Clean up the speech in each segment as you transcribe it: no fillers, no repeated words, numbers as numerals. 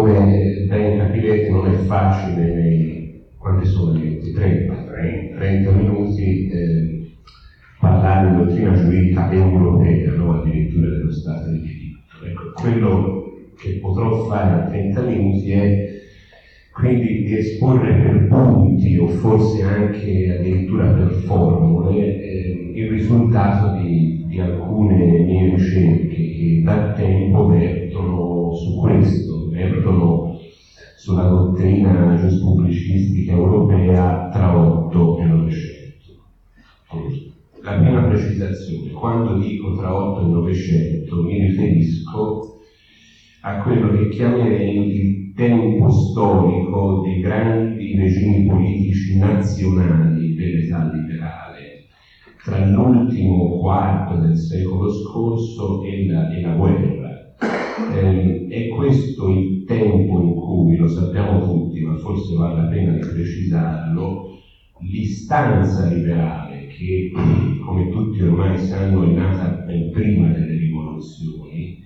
come ben capirete non è facile quanti sono i 30 minuti parlare di dottrina giuridica europea, no? Addirittura dello Stato di diritto. Ecco, quello che potrò fare a 30 minuti è quindi di esporre per punti o forse anche addirittura per formule il risultato di alcune mie ricerche che da tempo vertono su questo, vertono sulla dottrina giuspubblicistica europea tra 8 e 900. La prima precisazione: quando dico tra 8 e 900 mi riferisco a quello che chiamerei il tempo storico dei grandi regimi politici nazionali dell'età liberale, tra l'ultimo quarto del secolo scorso e la guerra. È questo il tempo in cui, lo sappiamo tutti, ma forse vale la pena di precisarlo, l'istanza liberale, che come tutti ormai sanno è nata ben prima delle rivoluzioni,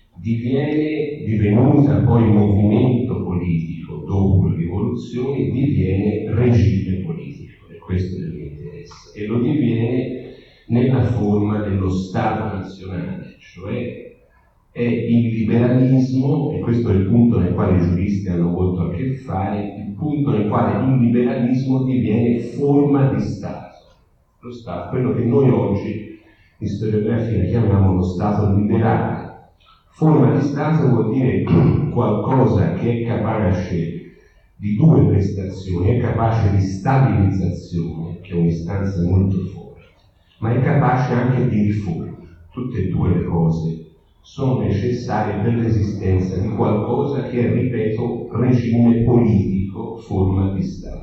divenuta poi movimento politico dopo le rivoluzioni, diviene regime politico, e questo è il mio interesse, e lo diviene nella forma dello Stato nazionale, cioè è il liberalismo, e questo è il punto nel quale i giuristi hanno molto a che fare, il punto nel quale il liberalismo diviene forma di Stato. Lo Stato, quello che noi oggi in storiografia chiamiamo lo Stato liberale. Forma di Stato vuol dire qualcosa che è capace di due prestazioni, è capace di stabilizzazione, che è un'istanza molto forte, ma è capace anche di riforma. Tutte e due le cose sono necessarie per l'esistenza di qualcosa che è, ripeto, regime politico, forma di Stato.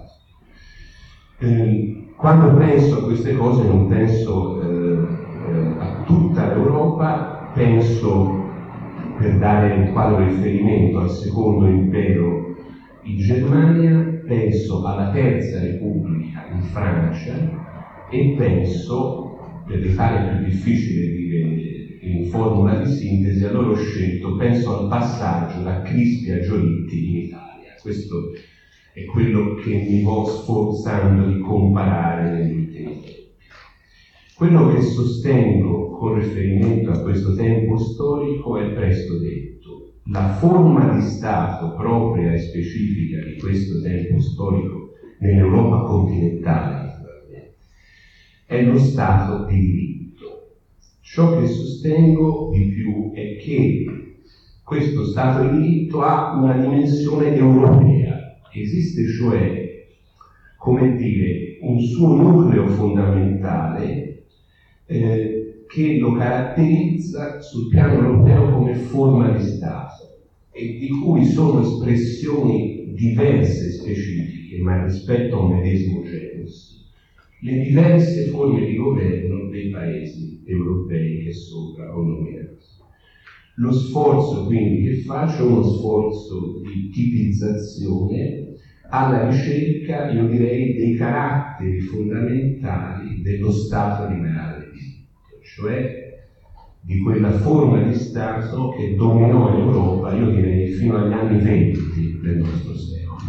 Quando penso a queste cose non penso a tutta l'Europa, penso, per dare un quadro di riferimento, al secondo impero in Germania, penso alla Terza Repubblica in Francia e penso, per l'Italia è più difficile dire in formula di sintesi, allora ho scelto, penso al passaggio da Crispi a Giolitti in Italia. Questo è quello che mi vo sforzando di comparare negli ultimi tempi. Quello che sostengo con riferimento a questo tempo storico è presto detto. La forma di Stato propria e specifica di questo tempo storico nell'Europa continentale è lo Stato di diritto. Ciò che sostengo di più è che questo Stato di diritto ha una dimensione europea. Esiste cioè, come dire, un suo nucleo fondamentale che lo caratterizza sul piano europeo come forma di Stato e di cui sono espressioni diverse specifiche, ma rispetto a un medesimo genus, le diverse forme di governo dei paesi europei che sopra ho nominato. Lo sforzo quindi che faccio è uno sforzo di tipizzazione alla ricerca, io direi, dei caratteri fondamentali dello Stato liberale di diritto, cioè di quella forma di Stato che dominò l'Europa, io direi, fino agli anni 20 del nostro secolo.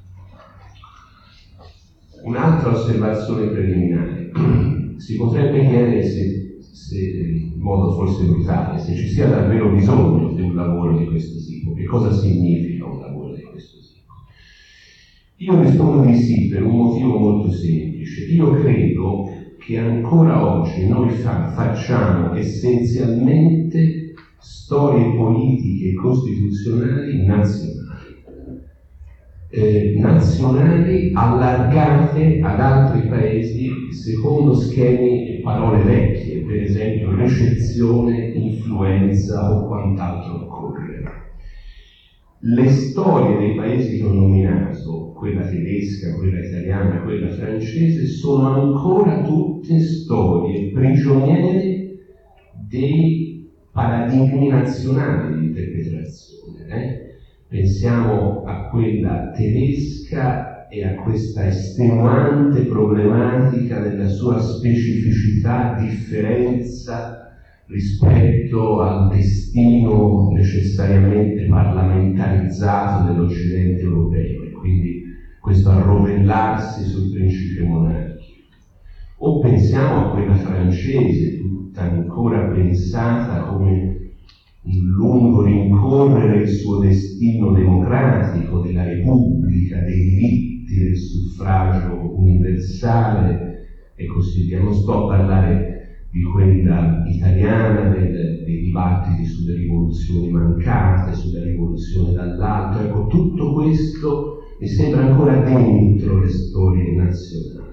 Un'altra osservazione preliminare. Si potrebbe chiedere se in modo forse brutale, se ci sia davvero bisogno di un lavoro di questo tipo, che cosa significa un lavoro di questo tipo. Io rispondo di sì per un motivo molto semplice. Io credo che ancora oggi noi facciamo essenzialmente storie politiche e costituzionali nazionali allargate ad altri paesi secondo schemi e parole vecchie, per esempio ricezione, influenza o quant'altro occorre. Le storie dei paesi che ho nominato, quella tedesca, quella italiana, quella francese, sono ancora tutte storie prigioniere dei paradigmi nazionali di interpretazione. Pensiamo a quella tedesca e a questa estenuante problematica della sua specificità, differenza rispetto al destino necessariamente parlamentarizzato dell'Occidente europeo, e quindi questo arrovellarsi sul principio monarchico. O pensiamo a quella francese, tutta ancora pensata come un lungo rincorrere il suo destino democratico della Repubblica, dei diritti, del suffragio universale e così via. Non sto a parlare di quella italiana, dei dibattiti sulle rivoluzioni mancate, sulla rivoluzione dall'alto. Ecco, tutto questo mi sembra ancora dentro le storie nazionali.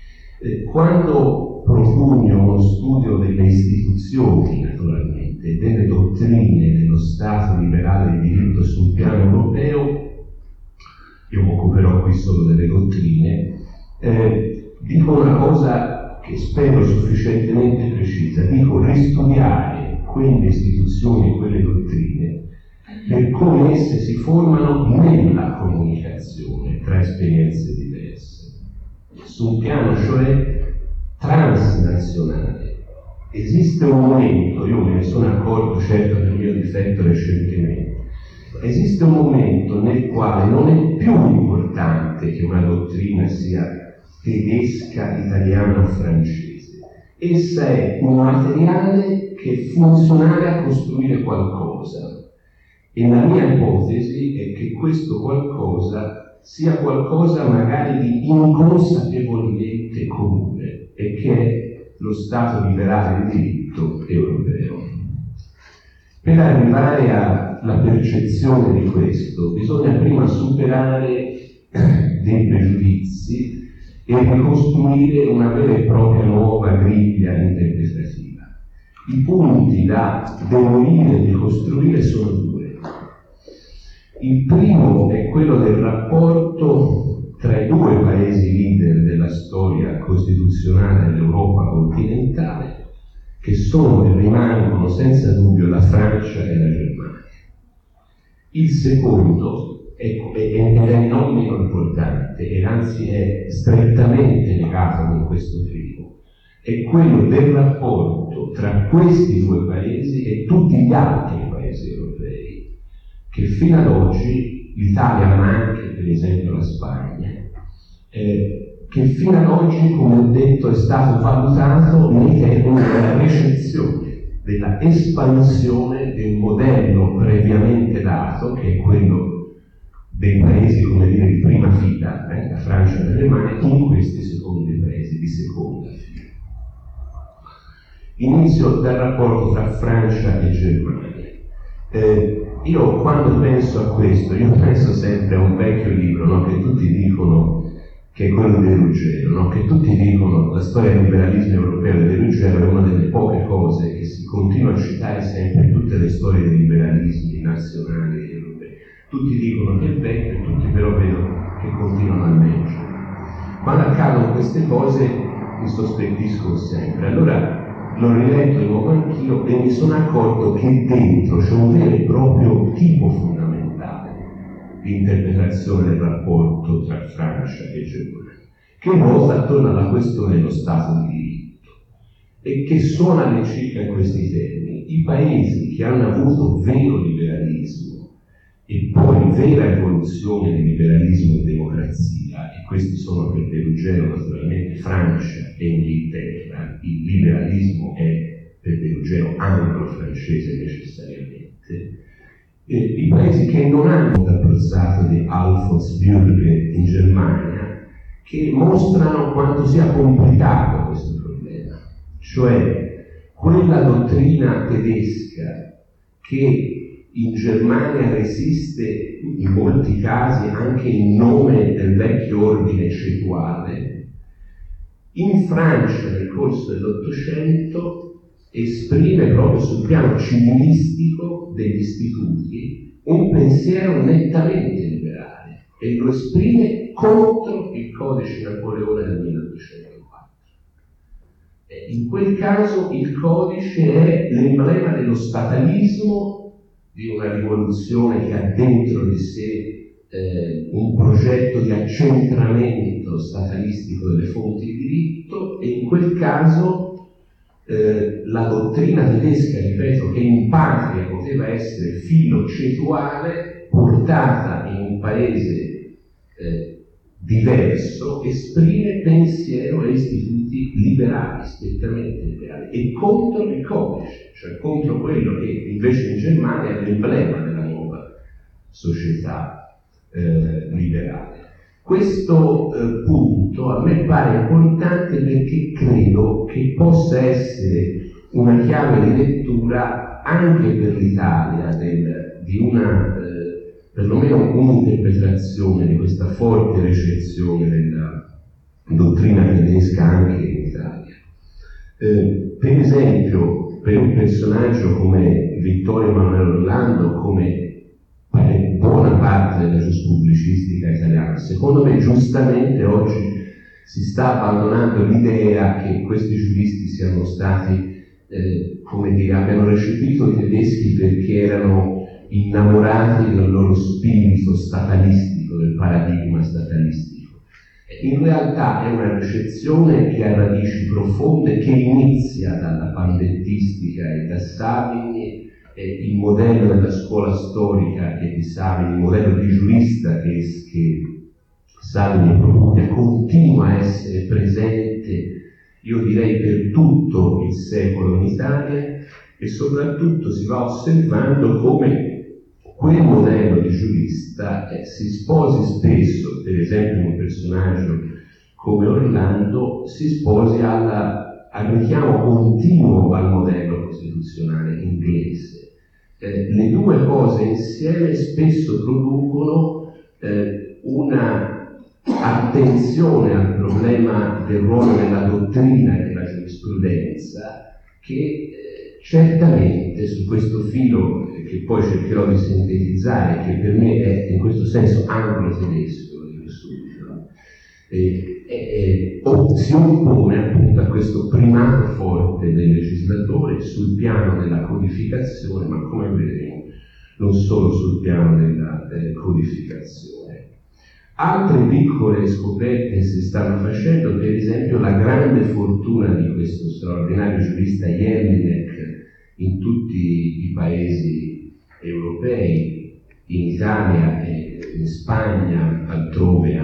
Quando propugno uno studio delle istituzioni, naturalmente, e delle dottrine dello Stato liberale di diritto sul piano europeo, io mi occuperò qui solo delle dottrine, dico una cosa che spero sufficientemente precisa, dico ristudiare quelle istituzioni e quelle dottrine per come esse si formano nella comunicazione tra esperienze diverse, su un piano cioè transnazionale. Esiste un momento, io me ne sono accorto certo per mio difetto recentemente, esiste un momento nel quale non è più importante che una dottrina sia tedesca, italiana o francese. Essa è un materiale che è funzionale a costruire qualcosa. E la mia ipotesi è che questo qualcosa sia qualcosa magari di inconsapevolmente comune, e che è lo Stato liberale di diritto europeo. Per arrivare alla percezione di questo bisogna prima superare dei pregiudizi e ricostruire una vera e propria nuova griglia interpretativa. I punti da demolire e ricostruire sono due. Il primo è quello del rapporto tra i due paesi leader della storia costituzionale dell'Europa continentale, che sono e rimangono senza dubbio la Francia e la Germania. Il secondo ed è non meno importante, e anzi è strettamente legato con questo primo, è quello del rapporto tra questi due paesi e tutti gli altri paesi europei, che fino ad oggi, l'Italia ma anche per esempio la Spagna, che fino ad oggi, come ho detto, è stato valutato nei termini della ricezione, della espansione del modello previamente dato, che è quello dei paesi, come dire, di prima fila, la Francia e la Germania, in questi secondi paesi di seconda fila. Inizio dal rapporto tra Francia e Germania. Io quando penso a questo, io penso sempre a un vecchio libro, no, che tutti dicono, che è quello di De Ruggero, no? Che tutti dicono la storia del liberalismo europeo di De Ruggero è una delle poche cose che si continua a citare sempre in tutte le storie dei liberalismi nazionali e europei. Tutti dicono che è vecchio e tutti però vedo che continuano a leggere. Quando accadono queste cose mi sospettisco sempre. Allora l'ho riletto di nuovo anch'io e mi sono accorto che dentro c'è un vero e proprio tipo fondamentale di interpretazione del rapporto tra Francia e Germania, che ruota attorno alla questione dello Stato di diritto e che suona all'incirca in questi termini. I paesi che hanno avuto vero liberalismo e poi vera evoluzione di liberalismo e democrazia, e questi sono per De Ruggero naturalmente Francia e Inghilterra, il liberalismo è per De Ruggero anglo-francese necessariamente, i paesi che non hanno l'approcciato di Alfons Bürger in Germania, che mostrano quanto sia complicato questo problema, cioè quella dottrina tedesca che in Germania resiste in molti casi anche in nome del vecchio ordine cetuale, in Francia nel corso dell'Ottocento esprime proprio sul piano civilistico degli istituti un pensiero nettamente liberale e lo esprime contro il codice Napoleone del 1904. In quel caso il codice è l'emblema dello statalismo, di una rivoluzione che ha dentro di sé un progetto di accentramento statalistico delle fonti di diritto, e in quel caso la dottrina tedesca, ripeto, che in patria poteva essere filo-cetuale, portata in un paese diverso, esprime pensiero e istituti liberali, strettamente liberali, e contro il codice, cioè contro quello che invece in Germania è l'emblema della nuova società liberale. Questo punto a me pare importante perché credo che possa essere una chiave di lettura anche per l'Italia di una perlomeno un'interpretazione di questa forte ricezione della dottrina tedesca anche in Italia. Per esempio, per un personaggio come Vittorio Emanuele Orlando, come buona parte della giuspubblicistica italiana, secondo me giustamente oggi si sta abbandonando l'idea che questi giuristi siano stati, come dire, abbiano recepito i tedeschi perché erano innamorati del loro spirito statalistico, del paradigma statalistico. In realtà è una ricezione che ha radici profonde, che inizia dalla pandettistica e da Savigny, il modello della scuola storica che di Savigny, il modello di giurista che Savigny propone, continua a essere presente, io direi, per tutto il secolo in Italia, e soprattutto si va osservando come quel modello di giurista si sposi spesso, per esempio in un personaggio come Orlando, si sposi al richiamo continuo al modello costituzionale inglese. Le due cose insieme spesso producono una attenzione al problema del ruolo della dottrina e della giurisprudenza che certamente su questo filo, che poi cercherò di sintetizzare, che per me è in questo senso anglo-tedesco, lo dico subito, si oppone appunto a questo primato forte del legislatore sul piano della codificazione, ma come vedremo non solo sul piano della codificazione. Altre piccole scoperte si stanno facendo, per esempio la grande fortuna di questo straordinario giurista Jelinek in tutti i paesi europei, in Italia e in Spagna, altrove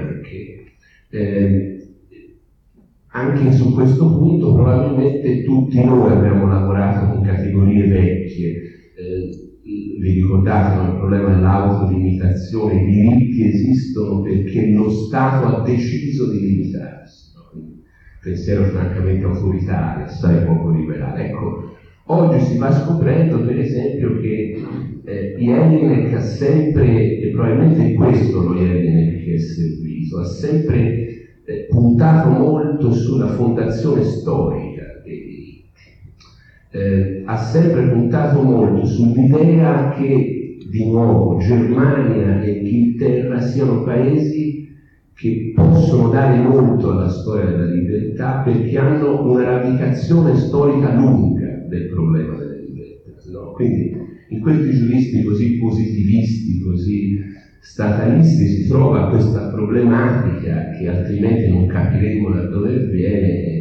anche su questo punto probabilmente tutti noi abbiamo lavorato con categorie vecchie. Vi ricordate il problema dell'autolimitazione? I diritti esistono perché lo Stato ha deciso di limitarsi, no? Pensiero francamente autoritario, assai poco liberale. Ecco, oggi si va scoprendo per esempio che Jelinek ha sempre, e probabilmente è questo lo Jelinek che è servito, ha sempre puntato molto sulla fondazione storica dei diritti, ha sempre puntato molto sull'idea che di nuovo Germania e Inghilterra siano paesi che possono dare molto alla storia della libertà perché hanno una radicazione storica lunga del problema della libertà, no? Quindi in questi giuristi così positivisti, così statalisti si trova questa problematica che altrimenti non capiremo da dove viene.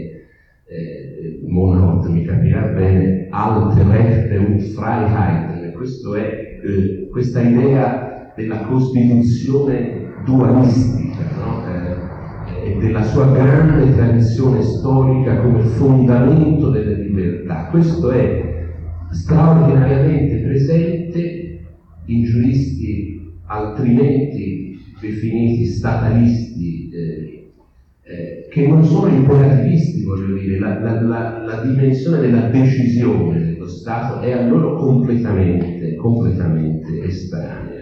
Monod mi capirà bene, alte Rechte und Freiheiten. Questo è questa idea della Costituzione dualistica, no? E della sua grande tradizione storica come fondamento delle libertà. Questo è straordinariamente presente in giuristi altrimenti definiti statalisti, che non sono imperativisti, voglio dire, la dimensione della decisione dello Stato è a loro completamente estranea.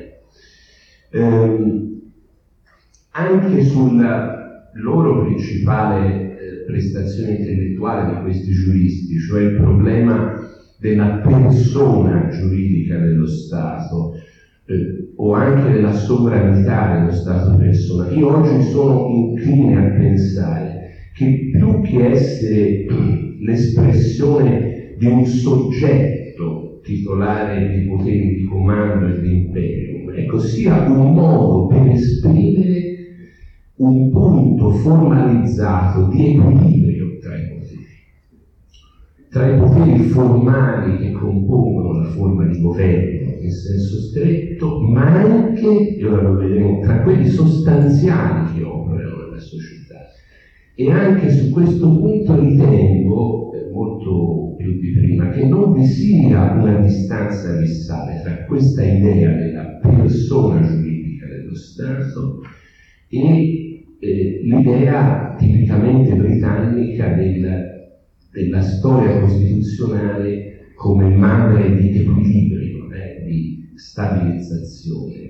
Anche sulla loro principale prestazione intellettuale di questi giuristi, cioè il problema della persona giuridica dello Stato, o anche della sovranità dello Stato personale. Io oggi sono incline a pensare che più che essere l'espressione di un soggetto titolare di poteri di comando e di imperium, ecco, sia un modo per esprimere un punto formalizzato di equilibrio tra i poteri. tra i poteri formali che compongono la forma di governo in senso stretto, ma anche, e ora lo vedremo, tra quelli sostanziali che operano nella società. E anche su questo punto ritengo, molto più di prima, che non vi sia una distanza abissale tra questa idea della persona giuridica dello Stato e l'idea tipicamente britannica della storia costituzionale come madre di equilibrio, di stabilizzazione,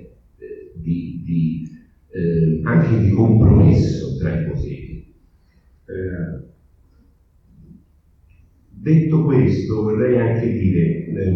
anche di compromesso tra i poteri. Detto questo, vorrei anche dire,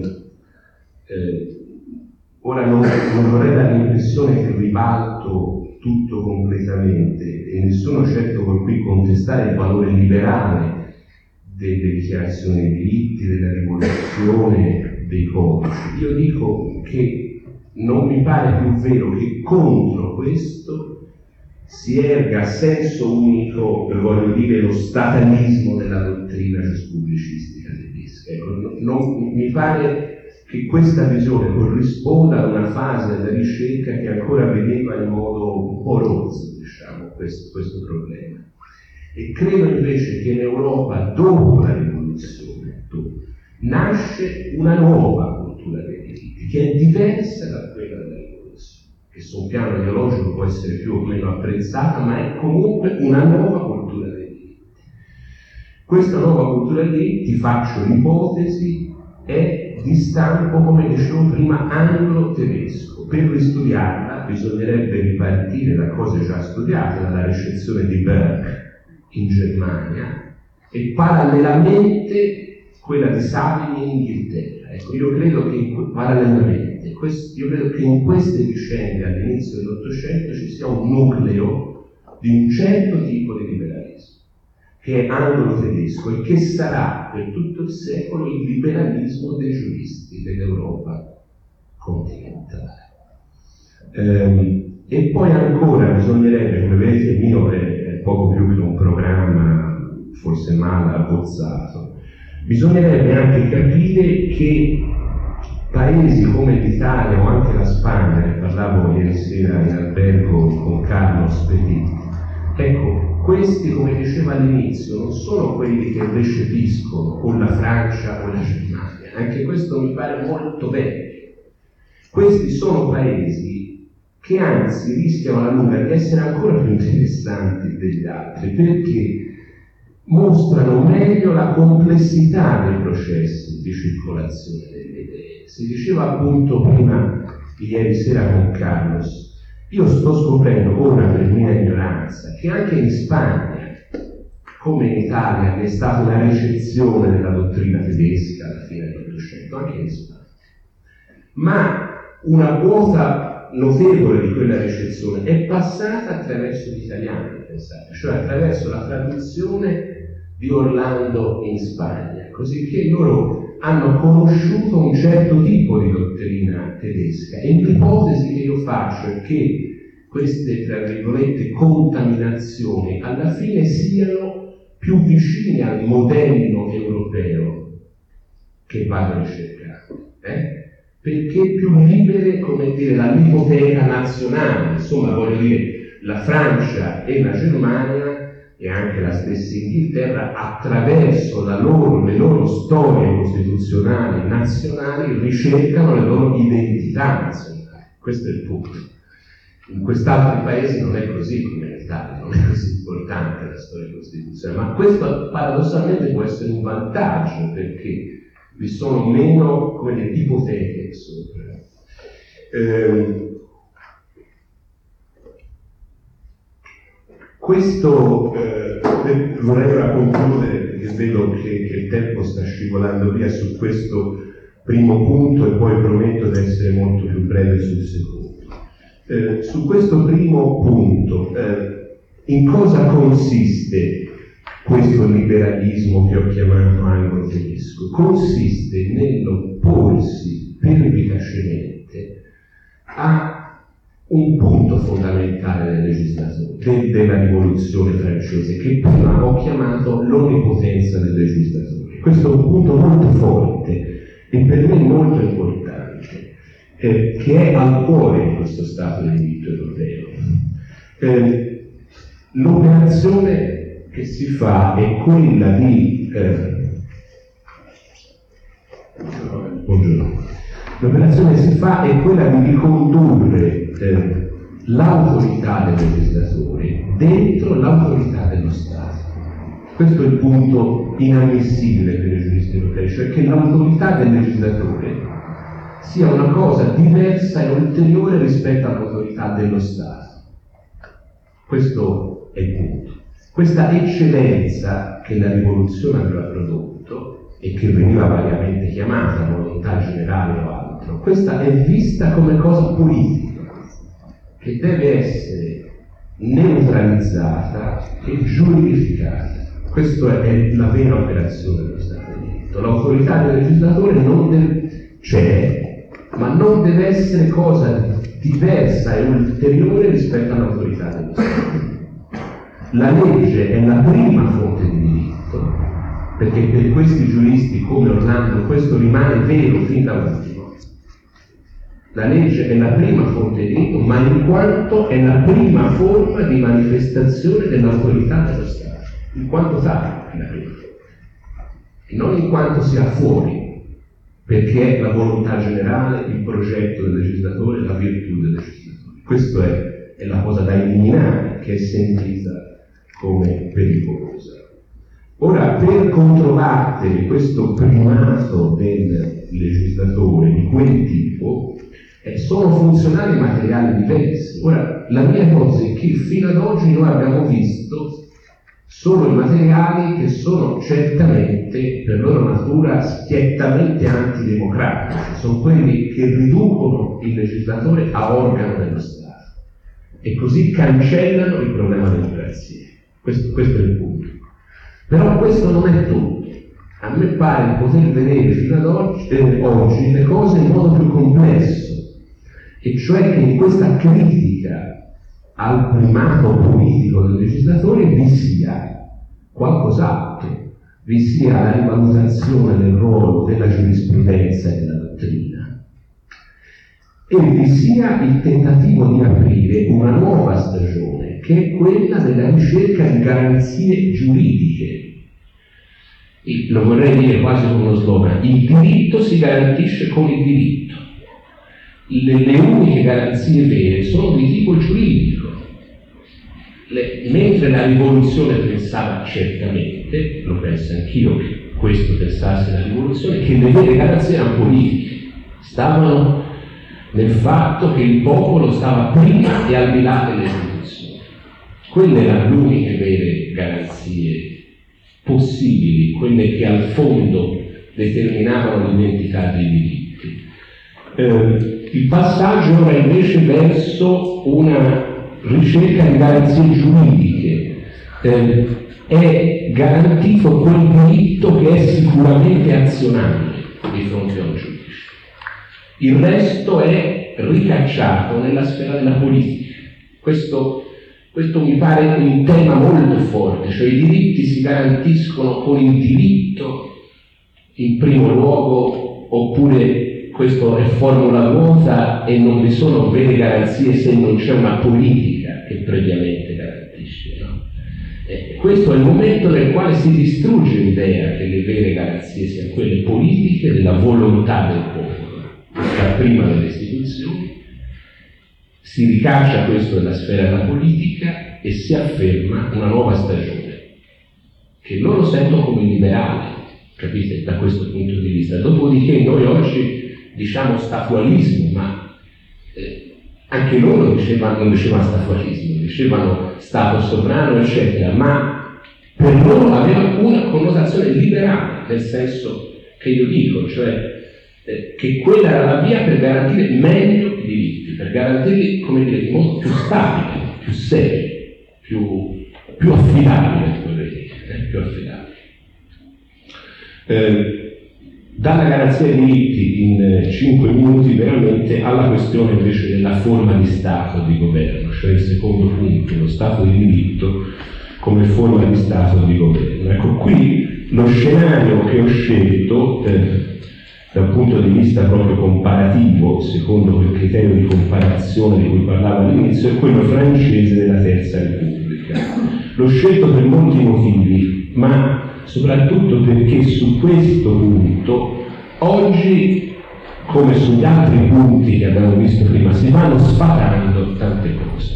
ora non vorrei dare l'impressione che ribalto tutto completamente e ne sono certo con cui contestare il valore liberale delle dichiarazioni dei diritti, della rivoluzione dei codici. Io dico che non mi pare più vero che contro questo si erga a senso unico, voglio dire, lo statalismo della dottrina giuspubblicistica tedesca. Non mi pare che questa visione corrisponda ad una fase della ricerca che ancora vedeva in modo un po' rozzo, diciamo, questo problema. E credo invece che in Europa, dopo la rivoluzione, nasce una nuova cultura dei diritti, che è diversa da quella della rivoluzione, che su un piano ideologico può essere più o meno apprezzata, ma è comunque una nuova cultura dei diritti. Questa nuova cultura dei diritti, faccio l'ipotesi, è di stampo, come dicevo prima, anglo-tedesco. Per ristudiarla bisognerebbe ripartire da cose già studiate, dalla ricezione di Burke in Germania e parallelamente quella di Savigny in Inghilterra. Ecco, io credo che in queste vicende all'inizio dell'Ottocento ci sia un nucleo di un certo tipo di liberalismo che è anglo-tedesco e che sarà per tutto il secolo il liberalismo dei giuristi dell'Europa continentale. E poi ancora bisognerebbe, come vedete il mio è poco più che un programma forse male abbozzato, bisognerebbe anche capire che paesi come l'Italia o anche la Spagna, ne parlavo ieri sera in albergo con Carlos Petit, ecco, questi, come diceva all'inizio, non sono quelli che recepiscono con la Francia o la Germania, anche questo mi pare molto vecchio. Questi sono paesi che anzi rischiano alla lunga di essere ancora più interessanti degli altri, perché mostrano meglio la complessità dei processi di circolazione delle idee. Si diceva appunto prima, ieri sera con Carlos, io sto scoprendo ora per mia ignoranza che anche in Spagna, come in Italia, che è stata una ricezione della dottrina tedesca alla fine dell'Ottocento, anche in Spagna, ma una quota notevole di quella ricezione è passata attraverso gli italiani, pensate, cioè attraverso la traduzione di Orlando in Spagna, così che loro hanno conosciuto un certo tipo di dottrina tedesca. E l'ipotesi che io faccio è che queste, tra virgolette, contaminazioni alla fine siano più vicine al modello europeo che vado ricercato, perché più libere, come dire, dall'ipoteca nazionale. Insomma, voglio dire, la Francia e la Germania e anche la stessa Inghilterra, attraverso le loro storie costituzionali nazionali, ricercano le loro identità nazionali. Questo è il punto. In quest'altri paesi non è così come in Italia, non è così importante la storia costituzionale, ma questo paradossalmente può essere un vantaggio, perché vi sono meno, come le ipoteche sopra. Questo vorrei ora concludere, perché vedo che il tempo sta scivolando via su questo primo punto e poi prometto di essere molto più breve sul secondo. Su questo primo punto, in cosa consiste questo liberalismo che ho chiamato anglo-tedesco? Consiste nell'opporsi pervicacemente a un punto fondamentale del legislatore, della rivoluzione francese, che prima ho chiamato l'onnipotenza del legislatore. Questo è un punto molto forte e per me molto importante, che è al cuore di questo Stato di diritto europeo. L'operazione che si fa è quella di l'operazione che si fa è quella di ricondurre l'autorità del legislatore dentro l'autorità dello Stato. Questo è il punto inammissibile per i giuristi europei, cioè che l'autorità del legislatore sia una cosa diversa e ulteriore rispetto all'autorità dello Stato. Questo è il punto. Questa eccellenza che la rivoluzione aveva prodotto e che veniva variamente chiamata volontà generale o altro, questa è vista come cosa politica, che deve essere neutralizzata e giuridificata. Questa è la vera operazione dello Stato di diritto. L'autorità del legislatore c'è, ma non deve essere cosa diversa e ulteriore rispetto all'autorità dello Stato. La legge è la prima fonte di diritto, perché per questi giuristi come Orlando questo rimane vero fin da ultimo. La legge è la prima fonte di diritto, ma in quanto è la prima forma di manifestazione dell'autorità dello Stato, in quanto tale è la prima forma, e non in quanto sia fuori, perché è la volontà generale, il progetto del legislatore, la virtù del legislatore. Questa è la cosa da eliminare, che è sentita come pericolosa. Ora, per controbattere questo primato del legislatore di quel tipo, sono funzionali materiali diversi. Ora, la mia ipotesi è che fino ad oggi noi abbiamo visto solo i materiali che sono certamente, per loro natura, schiettamente antidemocratici, sono quelli che riducono il legislatore a organo dello Stato e così cancellano il problema della democrazia. Questo è il punto. Però questo non è tutto. A me pare di poter vedere fino ad oggi le cose in modo più complesso, e cioè che in questa critica al primato politico del legislatore vi sia qualcos'altro, vi sia la rivalutazione del ruolo della giurisprudenza e della dottrina, e vi sia il tentativo di aprire una nuova stagione, che è quella della ricerca di garanzie giuridiche. E lo vorrei dire quasi come uno slogan: il diritto si garantisce con il diritto. Le uniche garanzie vere sono di tipo giuridico. Mentre la rivoluzione pensava certamente, lo penso anch'io che questo pensasse la rivoluzione, che le vere garanzie erano politiche, stavano nel fatto che il popolo stava prima e al di là delle istituzioni. Quelle erano le uniche vere garanzie possibili, quelle che al fondo determinavano l'identità dei diritti. Il passaggio ora invece verso una ricerca di garanzie giuridiche. È garantito quel diritto che è sicuramente azionabile di fronte a un giudice. Il resto è ricacciato nella sfera della politica. Questo mi pare un tema molto forte, cioè i diritti si garantiscono con il diritto in primo luogo, oppure questo è formula vuota e non vi sono vere garanzie se non c'è una politica che previamente garantisce, no? Questo è il momento nel quale si distrugge l'idea che le vere garanzie siano quelle politiche della volontà del popolo, che sta prima delle istituzioni. Si ricaccia questo nella sfera della politica e si afferma una nuova stagione, che loro sentono come liberale, capite, da questo punto di vista. Dopodiché noi oggi diciamo statualismo, ma anche loro non dicevano statualismo, dicevano Stato sovrano, eccetera, ma per loro aveva una connotazione liberale, nel senso che io dico, cioè che quella era la via per garantire meglio i diritti, per garantirli, come dire, in modo più stabile, più serio, più affidabile, vorrei dire, più affidabile. Dalla garanzia dei diritti in 5 minuti veramente alla questione invece della forma di Stato di governo, cioè il secondo punto, lo Stato di diritto come forma di Stato di governo. Ecco, qui Lo scenario che ho scelto dal punto di vista proprio comparativo, secondo quel criterio di comparazione di cui parlavo all'inizio, è quello francese della Terza Repubblica. L'ho scelto per molti motivi, ma soprattutto perché su questo punto oggi, come sugli altri punti che abbiamo visto prima, si vanno sfatando tante cose.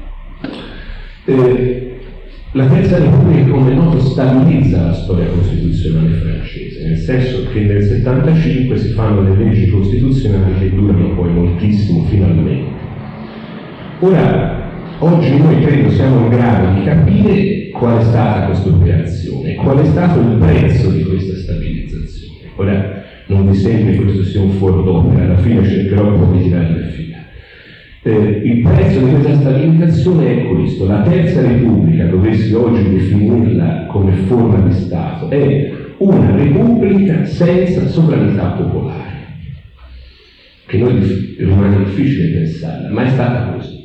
La Terza Repubblica, come è noto, stabilizza la storia costituzionale francese, nel senso che nel 75 si fanno le leggi costituzionali che durano poi moltissimo, finalmente. Ora, oggi noi credo siamo in grado di capire qual è stata questa operazione, qual è stato il prezzo di questa stabilizzazione. Ora, non mi sembra che questo sia un fuor d'opera, alla fine cercherò un po' di tirare le fila. Il prezzo di questa stabilizzazione è questo: la Terza Repubblica, dovessi oggi definirla come forma di Stato, è una repubblica senza sovranità popolare, che noi rimane difficile pensarla, ma è stata così.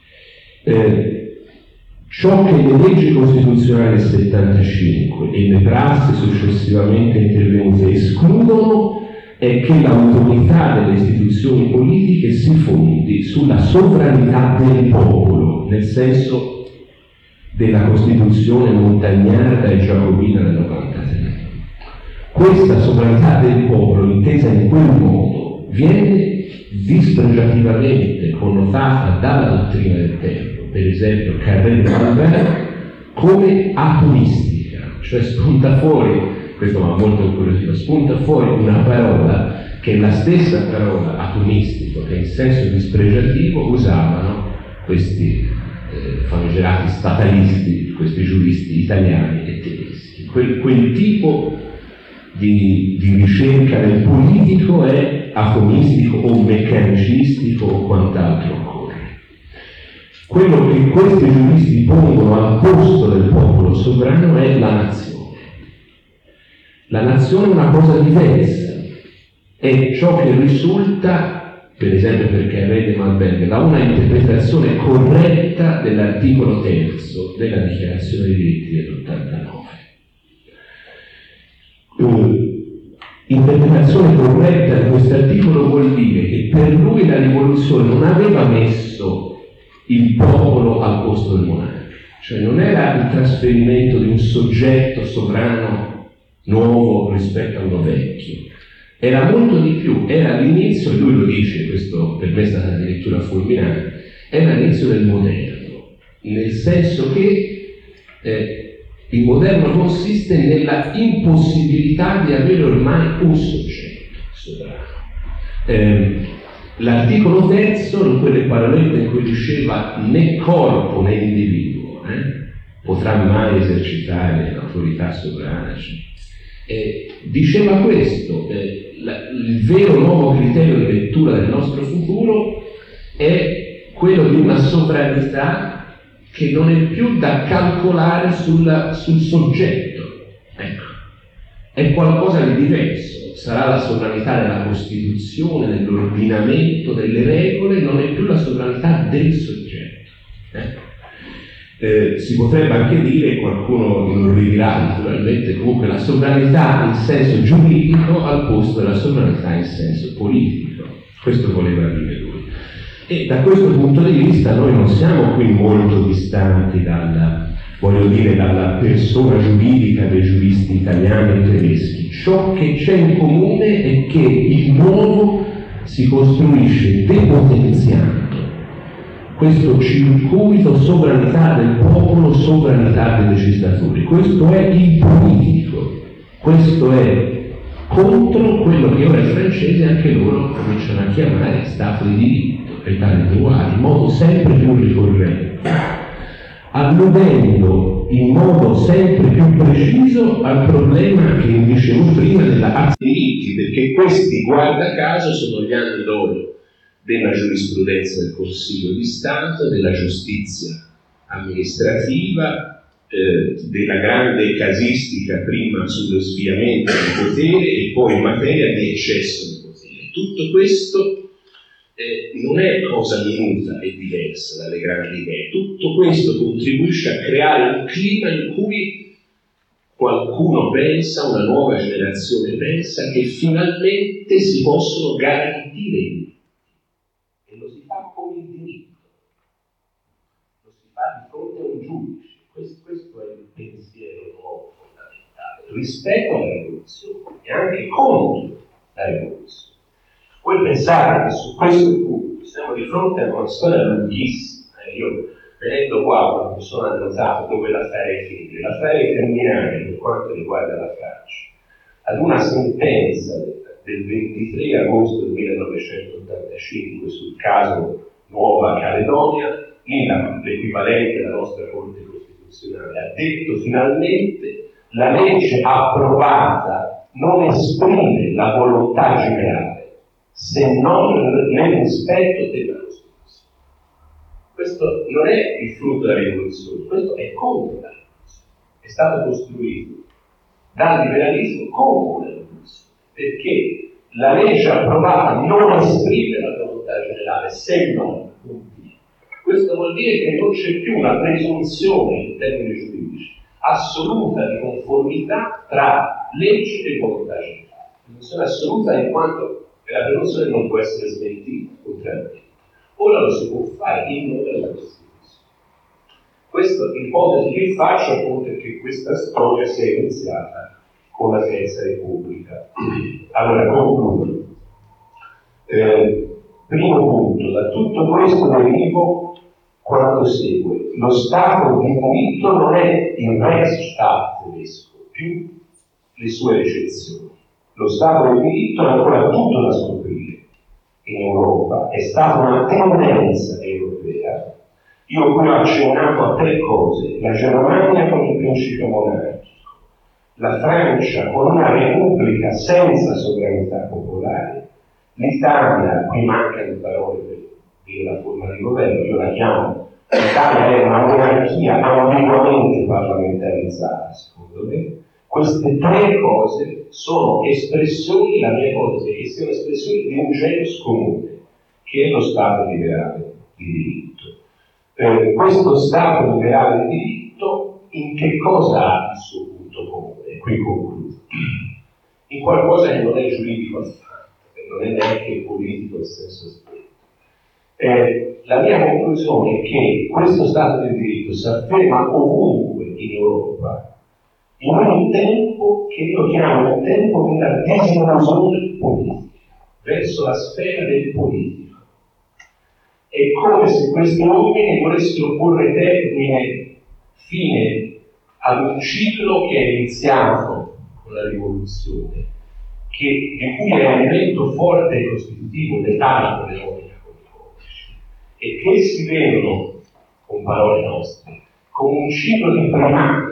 Ciò che le leggi costituzionali del 75 e le prassi successivamente intervenute escludono è che l'autorità delle istituzioni politiche si fondi sulla sovranità del popolo, nel senso della Costituzione montagnarda e giacobina del 93. Questa sovranità del popolo, intesa in quel modo, viene dispregiativamente connotata dalla dottrina del tempo, per esempio Carré de Malbert, come atomistica, cioè spunta fuori, questo mi ha molto incuriosito, spunta fuori una parola che è la stessa parola atomistico che in senso dispregiativo usavano questi famigerati statalisti, questi giuristi italiani e tedeschi. Quel tipo di ricerca del politico è atomistico o meccanicistico o quant'altro occorre. Quello che questi giuristi pongono al posto del popolo sovrano è la nazione. La nazione è una cosa diversa, è ciò che risulta, per esempio per Carré de Malbert, da una interpretazione corretta dell'articolo 3 della Dichiarazione dei diritti dell'89. Interpretazione corretta di questo articolo vuol dire che per lui la rivoluzione non aveva messo il popolo al posto del monarca, cioè non era il trasferimento di un soggetto sovrano nuovo rispetto a uno vecchio, era molto di più, era l'inizio, e lui lo dice, questo per me è stata addirittura fulminante, era l'inizio del moderno, nel senso che il moderno consiste nella impossibilità di avere ormai un soggetto sovrano. L'articolo 3, in quelle parolette in cui diceva né corpo né individuo potrà mai esercitare l'autorità sovrana, diceva questo: il vero nuovo criterio di lettura del nostro futuro è quello di una sovranità che non è più da calcolare sul soggetto. Ecco, è qualcosa di diverso. Sarà la sovranità della Costituzione, dell'ordinamento, delle regole, non è più la sovranità del soggetto. Si potrebbe anche dire, qualcuno non ridirà naturalmente, comunque la sovranità in senso giuridico al posto della sovranità in senso politico. Questo voleva dire lui. E da questo punto di vista noi non siamo qui molto distanti dalla persona giuridica dei giuristi italiani e tedeschi. Ciò che c'è in comune è che il nuovo si costruisce depotenziando questo circuito sovranità del popolo, sovranità dei legislatori. Questo è il politico, questo è contro quello che ora i francesi anche loro cominciano a chiamare Stato di diritto, État de droit, in modo sempre più ricorrente, alludendo in modo sempre più preciso al problema che dicevo prima della diritti, perché questi, guarda caso, sono gli anni d'oro della giurisprudenza del Consiglio di Stato, della giustizia amministrativa, della grande casistica prima sullo sviamento di potere e poi in materia di eccesso di potere. Tutto questo non è cosa minuta e diversa dalle grandi idee. Tutto questo contribuisce a creare un clima in cui qualcuno pensa, una nuova generazione pensa che finalmente si possono garantire i diritti. E lo si fa con il diritto, lo si fa di fronte a un giudice. Questo è il pensiero nuovo fondamentale, rispetto alla rivoluzione e anche contro la rivoluzione. Voi pensate che su questo punto siamo di fronte a una storia lunghissima. Io venendo qua, quando mi sono annotato dove la farei finire, la farei terminare per quanto riguarda la Francia, ad una sentenza del 23 agosto del 1985 sul caso Nuova Caledonia. L'equivalente della nostra Corte Costituzionale ha detto finalmente la legge approvata non esprime la volontà generale se non nel rispetto della Costituzione. Questo non è il frutto della rivoluzione, questo è contro la rivoluzione. È stato costruito dal liberalismo contro la rivoluzione, perché la legge approvata non esprime la volontà generale se non compie. Questo vuol dire che non c'è più una presunzione in termini giuridici assoluta di conformità tra legge e volontà generale. Presunzione assoluta in quanto la presunzione non può essere smentita, contrariamente. Ora lo si può fare in nome della Costituzione. Questa è l'ipotesi che faccio appunto perché questa storia si è iniziata con la Terza Repubblica. Allora, concludo. Primo punto, da tutto questo derivo quanto segue. Lo Stato di diritto non è il Rechtsstaat tedesco, più le sue eccezioni. Lo Stato di diritto è ancora tutto da scoprire in Europa, è stata una tendenza europea. Io qui ho accennato a tre cose: la Germania con il principio monarchico, la Francia con una repubblica senza sovranità popolare, l'Italia, qui mancano parole per dire la forma di governo, io la chiamo, l'Italia è una monarchia ambiguamente parlamentarizzata, secondo me. Queste tre cose sono espressioni, la mia ipotesi è che siano espressioni di un genus comune, che è lo Stato liberale di diritto. Questo Stato liberale di diritto in che cosa ha il suo punto comune? Qui concludo. In qualcosa che non è giuridico affatto, che non è neanche politico nel senso stretto. La mia conclusione è che questo Stato di diritto si afferma ovunque in Europa, in un tempo che io chiamo il tempo della disillusione politica, verso la sfera del politico. È come se questi uomini volessero porre fine ad un ciclo che è iniziato con la rivoluzione, di cui è un elemento forte e costitutivo l'età economica come codici, e che si vedono, con parole nostre, come un ciclo di primato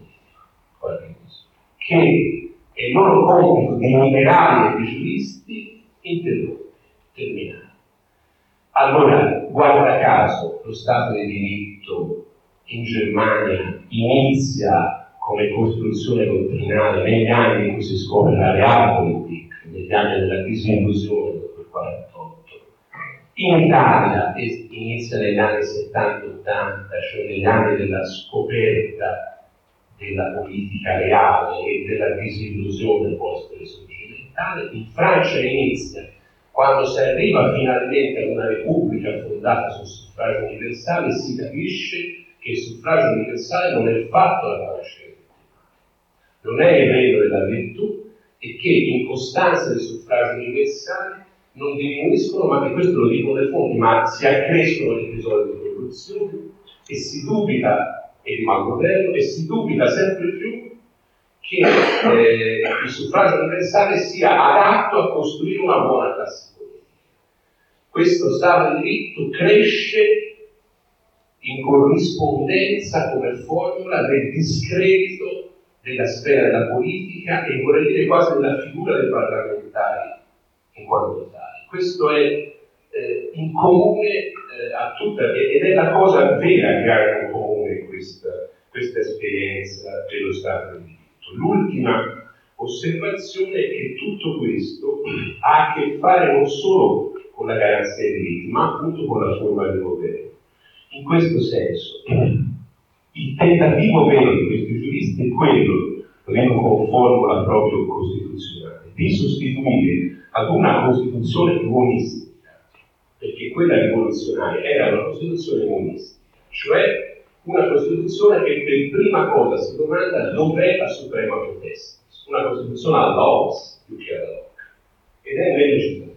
che è il loro compito di liberali e di giuristi interrotti, terminati. Allora, guarda caso, lo Stato di diritto in Germania inizia come costruzione dottrinale negli anni in cui si scopre la Realpolitik, negli anni della disillusione dopo il 48. In Italia inizia negli anni 70-80, cioè negli anni della scoperta della politica reale e della disillusione post-risorgimentale. In Francia inizia quando si arriva finalmente ad una repubblica fondata sul suffragio universale e si capisce che il suffragio universale non è il fatto della panacea, non è il regno della virtù, e che in costanza del suffragio universale non diminuiscono, ma che questo lo dicono le fonti, ma si accrescono gli episodi di corruzione e si dubita e di malgoverno, e si dubita sempre più che il suffragio universale sia adatto a costruire una buona classe politica. Questo Stato di diritto cresce in corrispondenza come formula del discredito della sfera della politica e vorrei dire quasi della figura dei parlamentari in quanto tali. Questo è in comune a tutta, ed è la cosa vera che ha in comune questa esperienza dello Stato di diritto. L'ultima osservazione è che tutto questo ha a che fare non solo con la garanzia dei diritti, ma appunto con la forma di governo. In questo senso, il tentativo vero di questi giuristi è quello così non conformo l'approccio costituzionale, di sostituire ad una Costituzione monistica, perché quella rivoluzionaria era una Costituzione monistica, cioè una Costituzione che per prima cosa si domanda dov'è la suprema potestà, una Costituzione all'os più che alla loca, ed è nel legislatore.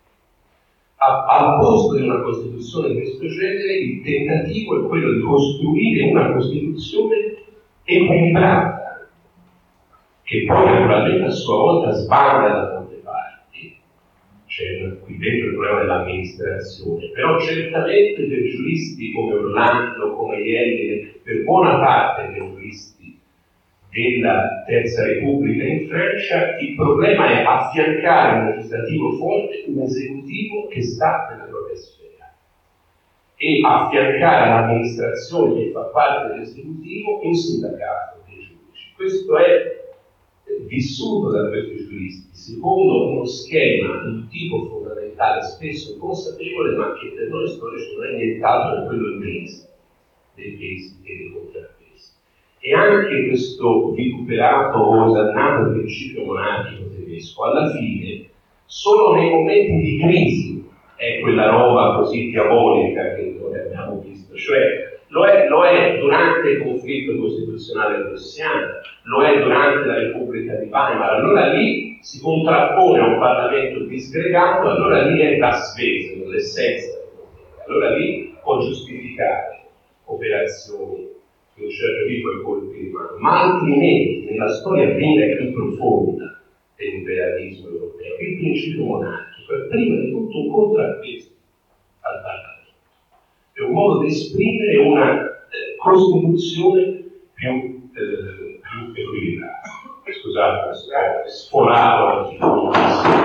Al posto di una Costituzione di questo genere, il tentativo è quello di costruire una Costituzione equilibrata, che poi naturalmente a sua volta sbanda da tante parti. C'è qui dentro il problema dell'amministrazione, però certamente per giuristi come Orlando, come Ielli, per buona parte dei giuristi della Terza Repubblica in Francia, il problema è affiancare un legislativo forte, un esecutivo che sta nella propria sfera, e affiancare l'amministrazione che fa parte dell'esecutivo un sindacato dei giudici. Questo è vissuto da questi giuristi secondo uno schema, un tipo fondamentale, spesso inconsapevole, ma che per noi storici non è nient'altro che quello inglese, dei pesi e dei contrappesi. E anche questo vituperato o osannato principio monarchico tedesco, alla fine, solo nei momenti di crisi è quella roba così diabolica che noi abbiamo visto, cioè lo è durante il conflitto costituzionale prussiano, lo è durante la Repubblica di Weimar, allora lì si contrappone a un Parlamento disgregato, allora lì è das Wesen, l'essenza del potere, allora lì può giustificare operazioni di un certo tipo e colpi di mano, ma altrimenti nella storia vera e più profonda dell'imperialismo europeo il principio monarchico è prima di tutto un contrappeso al Parlamento, è un modo di esprimere una Costituzione più equilibrata. Scusate, sforato